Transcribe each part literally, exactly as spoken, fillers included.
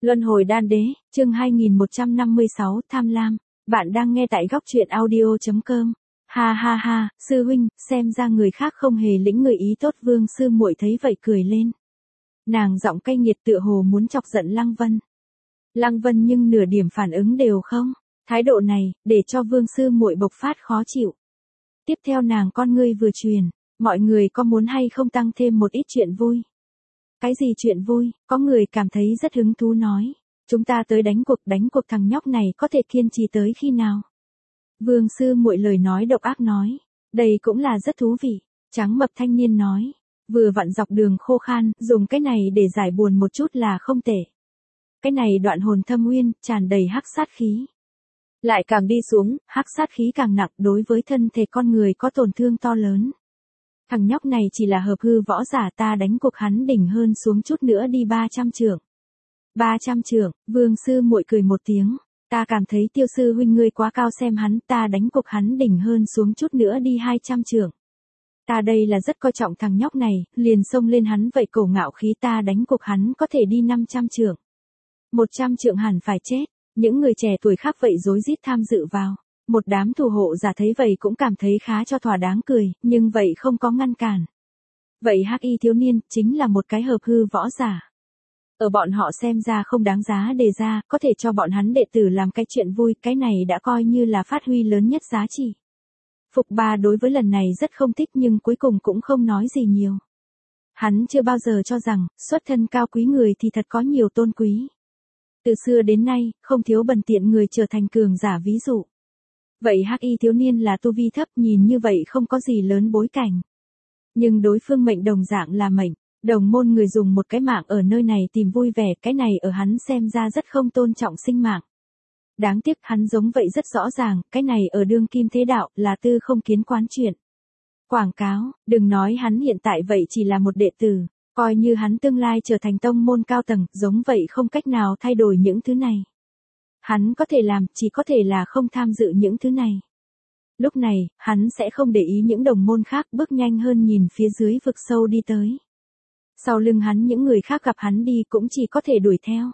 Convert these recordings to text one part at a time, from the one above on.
Luân hồi đan đế, chương hai nghìn một trăm năm mươi sáu, tham lam. Bạn đang nghe tại góc truyện audio.com. Ha ha ha, sư huynh, xem ra người khác không hề lĩnh người ý tốt. Vương sư muội thấy vậy cười lên. Nàng giọng cay nghiệt tựa hồ muốn chọc giận Lăng Vân. Lăng Vân nhưng nửa điểm phản ứng đều không. Thái độ này, để cho vương sư muội bộc phát khó chịu. Tiếp theo nàng con ngươi vừa truyền, mọi người có muốn hay không tăng thêm một ít chuyện vui? Cái gì chuyện vui? Có người cảm thấy rất hứng thú nói. Chúng ta tới đánh cuộc, đánh cuộc thằng nhóc này có thể kiên trì tới khi nào? Vương sư muội lời nói độc ác nói. Đây cũng là rất thú vị. Trắng mập thanh niên nói. Vừa vặn dọc đường khô khan, dùng cái này để giải buồn một chút là không tệ. Cái này đoạn hồn thâm uyên, tràn đầy hắc sát khí. Lại càng đi xuống, hắc sát khí càng nặng, đối với thân thể con người có tổn thương to lớn. Thằng nhóc này chỉ là hợp hư võ giả, ta đánh cuộc hắn đỉnh hơn xuống chút nữa đi ba trăm trượng. ba trăm trượng, vương sư muội cười một tiếng. Ta cảm thấy tiêu sư huynh ngươi quá cao xem hắn, ta đánh cuộc hắn đỉnh hơn xuống chút nữa đi hai trăm trượng. Ta đây là rất coi trọng thằng nhóc này, liền xông lên hắn vậy cổ ngạo khí, ta đánh cuộc hắn có thể đi năm trăm trượng. một trăm trượng hẳn phải chết. Những người trẻ tuổi khác vậy rối rít tham dự vào. Một đám thủ hộ giả thấy vậy cũng cảm thấy khá cho thỏa đáng cười, nhưng vậy không có ngăn cản. Vậy hắc y thiếu niên, chính là một cái hợp hư võ giả. Ở bọn họ xem ra không đáng giá đề ra, có thể cho bọn hắn đệ tử làm cái chuyện vui, cái này đã coi như là phát huy lớn nhất giá trị. Phục Ba đối với lần này rất không thích nhưng cuối cùng cũng không nói gì nhiều. Hắn chưa bao giờ cho rằng, xuất thân cao quý người thì thật có nhiều tôn quý. Từ xưa đến nay, không thiếu bần tiện người trở thành cường giả ví dụ. Vậy hắc y thiếu niên là tu vi thấp, nhìn như vậy không có gì lớn bối cảnh. Nhưng đối phương mệnh đồng dạng là mệnh, đồng môn người dùng một cái mạng ở nơi này tìm vui vẻ, cái này ở hắn xem ra rất không tôn trọng sinh mạng. Đáng tiếc hắn giống vậy rất rõ ràng, cái này ở đương kim thế đạo là tư không kiến quán chuyện. Quảng cáo, đừng nói hắn hiện tại vậy chỉ là một đệ tử, coi như hắn tương lai trở thành tông môn cao tầng, giống vậy không cách nào thay đổi những thứ này. Hắn có thể làm, chỉ có thể là không tham dự những thứ này. Lúc này, hắn sẽ không để ý những đồng môn khác, bước nhanh hơn nhìn phía dưới vực sâu đi tới. Sau lưng hắn những người khác gặp hắn đi cũng chỉ có thể đuổi theo.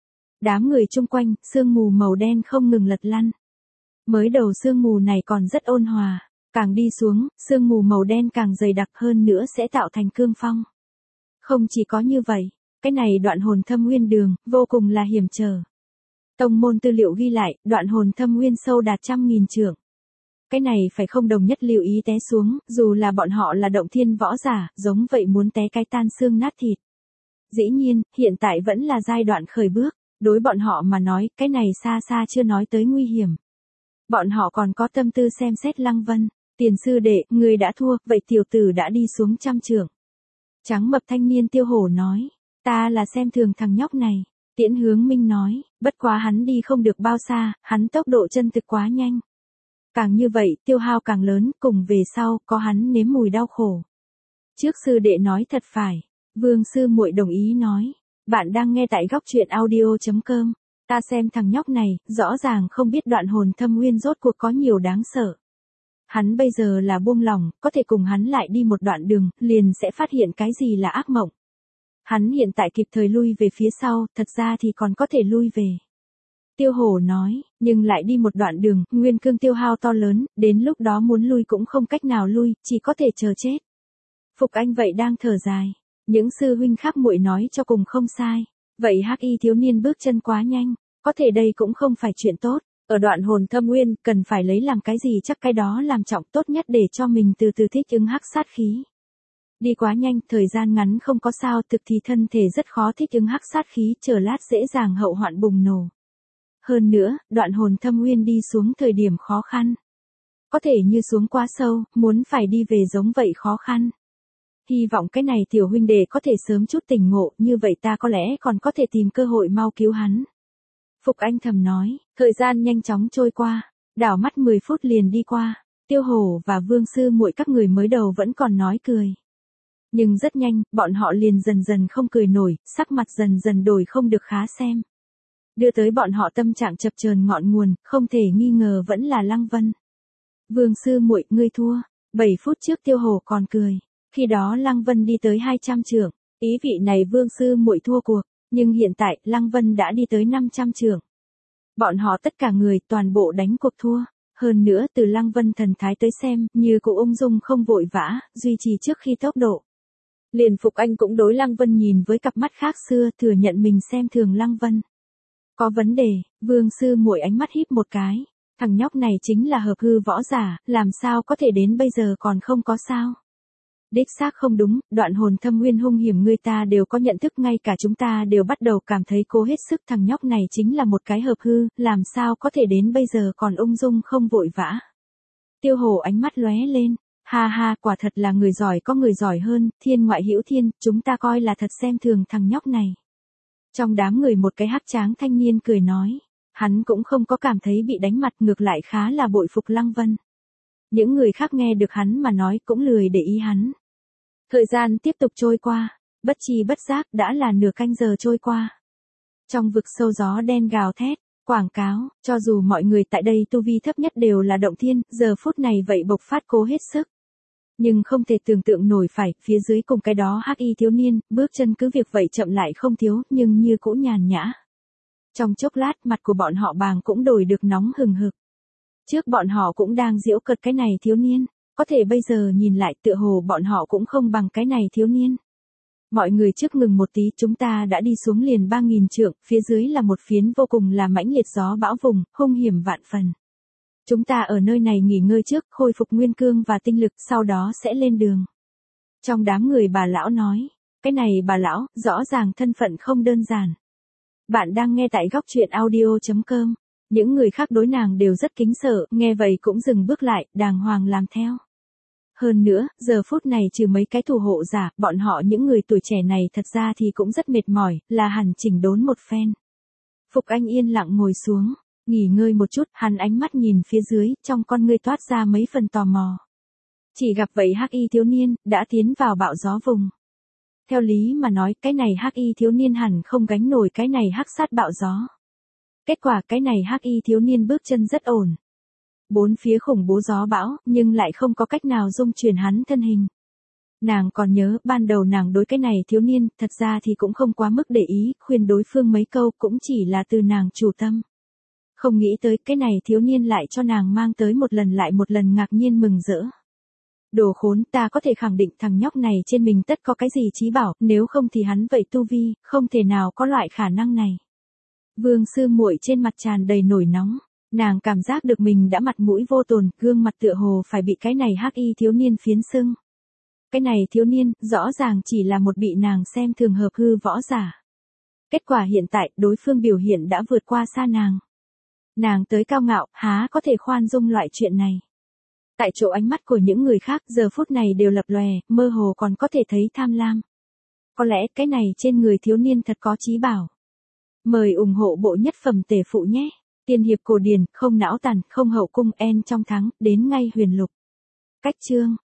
Đám người chung quanh, sương mù màu đen không ngừng lật lăn. Mới đầu sương mù này còn rất ôn hòa, càng đi xuống, sương mù màu đen càng dày đặc hơn nữa sẽ tạo thành cương phong. Không chỉ có như vậy, cái này đoạn hồn thâm uyên đường, vô cùng là hiểm trở. Tông môn tư liệu ghi lại, đoạn hồn thâm uyên sâu đạt trăm nghìn trượng. Cái này phải không đồng nhất lưu ý té xuống, dù là bọn họ là động thiên võ giả, giống vậy muốn té cái tan xương nát thịt. Dĩ nhiên, hiện tại vẫn là giai đoạn khởi bước, đối bọn họ mà nói, cái này xa xa chưa nói tới nguy hiểm. Bọn họ còn có tâm tư xem xét Lăng Vân, tiền sư đệ, người đã thua, vậy tiểu tử đã đi xuống trăm trượng. Trắng mập thanh niên tiêu hổ nói, ta là xem thường thằng nhóc này. Tiễn Hướng Minh nói, bất quá hắn đi không được bao xa, hắn tốc độ chân thực quá nhanh. Càng như vậy, tiêu hao càng lớn, cùng về sau, có hắn nếm mùi đau khổ. Trước sư đệ nói thật phải, vương sư muội đồng ý nói, bạn đang nghe tại góc truyện audio.com, ta xem thằng nhóc này, rõ ràng không biết đoạn hồn thâm uyên rốt cuộc có nhiều đáng sợ. Hắn bây giờ là buông lỏng, có thể cùng hắn lại đi một đoạn đường, liền sẽ phát hiện cái gì là ác mộng. Hắn hiện tại kịp thời lui về phía sau, thật ra thì còn có thể lui về. Tiêu hổ nói, nhưng lại đi một đoạn đường, nguyên cương tiêu hao to lớn, đến lúc đó muốn lui cũng không cách nào lui, chỉ có thể chờ chết. Phục Anh vậy đang thở dài, những sư huynh khác muội nói cho cùng không sai. Vậy hắc y thiếu niên bước chân quá nhanh, có thể đây cũng không phải chuyện tốt. Ở đoạn hồn thâm uyên, cần phải lấy làm cái gì chắc cái đó làm trọng, tốt nhất để cho mình từ từ thích ứng hắc sát khí. Đi quá nhanh, thời gian ngắn không có sao, thực thì thân thể rất khó thích ứng hắc sát khí, chờ lát dễ dàng hậu hoạn bùng nổ. Hơn nữa, đoạn hồn thâm uyên đi xuống thời điểm khó khăn. Có thể như xuống quá sâu, muốn phải đi về giống vậy khó khăn. Hy vọng cái này tiểu huynh đệ có thể sớm chút tỉnh ngộ, như vậy ta có lẽ còn có thể tìm cơ hội mau cứu hắn. Phục Anh thầm nói, thời gian nhanh chóng trôi qua, đảo mắt mười phút liền đi qua, Tiêu Hổ và Vương sư muội các người mới đầu vẫn còn nói cười. Nhưng rất nhanh, bọn họ liền dần dần không cười nổi, sắc mặt dần dần đổi không được khá xem. Đưa tới bọn họ tâm trạng chập chờn ngọn nguồn, không thể nghi ngờ vẫn là Lăng Vân. Vương sư muội, ngươi thua. bảy phút trước Tiêu Hổ còn cười. Khi đó Lăng Vân đi tới hai trăm trượng, ý vị này Vương sư muội thua cuộc. Nhưng hiện tại, Lăng Vân đã đi tới năm trăm trượng. Bọn họ tất cả người toàn bộ đánh cuộc thua. Hơn nữa từ Lăng Vân thần thái tới xem, như cụ ung dung không vội vã, duy trì trước khi tốc độ. Liền Phục Anh cũng đối Lăng Vân nhìn với cặp mắt khác xưa, thừa nhận mình xem thường Lăng Vân. Có vấn đề, Vương sư muội ánh mắt híp một cái. Thằng nhóc này chính là hợp hư võ giả, làm sao có thể đến bây giờ còn không có sao. Đích xác không đúng, đoạn hồn thâm nguyên hung hiểm người ta đều có nhận thức, ngay cả chúng ta đều bắt đầu cảm thấy cố hết sức, thằng nhóc này chính là một cái hợp hư, làm sao có thể đến bây giờ còn ung dung không vội vã. Tiêu Hồ ánh mắt lóe lên, ha ha, quả thật là người giỏi có người giỏi hơn, thiên ngoại hữu thiên, chúng ta coi là thật xem thường thằng nhóc này. Trong đám người một cái hắc tráng thanh niên cười nói, hắn cũng không có cảm thấy bị đánh mặt, ngược lại khá là bội phục Lăng Vân. Những người khác nghe được hắn mà nói cũng lười để ý hắn. Thời gian tiếp tục trôi qua, bất chi bất giác đã là nửa canh giờ trôi qua. Trong vực sâu gió đen gào thét, quảng cáo, cho dù mọi người tại đây tu vi thấp nhất đều là động thiên, giờ phút này vậy bộc phát cố hết sức. Nhưng không thể tưởng tượng nổi phải, phía dưới cùng cái đó hắc y thiếu niên, bước chân cứ việc vậy chậm lại không thiếu, nhưng như cũ nhàn nhã. Trong chốc lát mặt của bọn họ bàng cũng đổi được nóng hừng hực. Trước bọn họ cũng đang giễu cợt cái này thiếu niên, có thể bây giờ nhìn lại tựa hồ bọn họ cũng không bằng cái này thiếu niên. Mọi người trước ngừng một tí, chúng ta đã đi xuống liền ba nghìn trượng, phía dưới là một phiến vô cùng là mãnh liệt gió bão vùng, hung hiểm vạn phần. Chúng ta ở nơi này nghỉ ngơi trước, khôi phục nguyên cương và tinh lực, sau đó sẽ lên đường. Trong đám người bà lão nói, cái này bà lão, rõ ràng thân phận không đơn giản. Bạn đang nghe tại góc truyện audio chấm com. Những người khác đối nàng đều rất kính sợ, nghe vậy cũng dừng bước lại, đàng hoàng làm theo. Hơn nữa, giờ phút này trừ mấy cái thủ hộ giả, bọn họ những người tuổi trẻ này thật ra thì cũng rất mệt mỏi, là hẳn chỉnh đốn một phen. Phục Anh yên lặng ngồi xuống, nghỉ ngơi một chút, hắn ánh mắt nhìn phía dưới, trong con ngươi toát ra mấy phần tò mò. Chỉ gặp vậy hắc y thiếu niên, đã tiến vào bão gió vùng. Theo lý mà nói, cái này hắc y thiếu niên hẳn không gánh nổi cái này hắc sát bão gió. Kết quả cái này hắc y thiếu niên bước chân rất ổn. Bốn phía khủng bố gió bão, nhưng lại không có cách nào dung chuyển hắn thân hình. Nàng còn nhớ, ban đầu nàng đối cái này thiếu niên, thật ra thì cũng không quá mức để ý, khuyên đối phương mấy câu cũng chỉ là từ nàng chủ tâm. Không nghĩ tới cái này thiếu niên lại cho nàng mang tới một lần lại một lần ngạc nhiên mừng rỡ. Đồ khốn, ta có thể khẳng định thằng nhóc này trên mình tất có cái gì chí bảo, nếu không thì hắn vậy tu vi, không thể nào có loại khả năng này. Vương sư muội trên mặt tràn đầy nổi nóng, nàng cảm giác được mình đã mặt mũi vô tồn, gương mặt tựa hồ phải bị cái này hắc y thiếu niên phiến sưng. Cái này thiếu niên, rõ ràng chỉ là một bị nàng xem thường hợp hư võ giả. Kết quả hiện tại, đối phương biểu hiện đã vượt qua xa nàng. Nàng tới cao ngạo, há có thể khoan dung loại chuyện này. Tại chỗ ánh mắt của những người khác giờ phút này đều lập lòe, mơ hồ còn có thể thấy tham lam. Có lẽ cái này trên người thiếu niên thật có chí bảo. Mời ủng hộ bộ nhất phẩm tể phụ nhé. Tiên hiệp cổ điển, không não tàn, không hậu cung, en trong thắng, đến ngay huyền lục. Cách chương.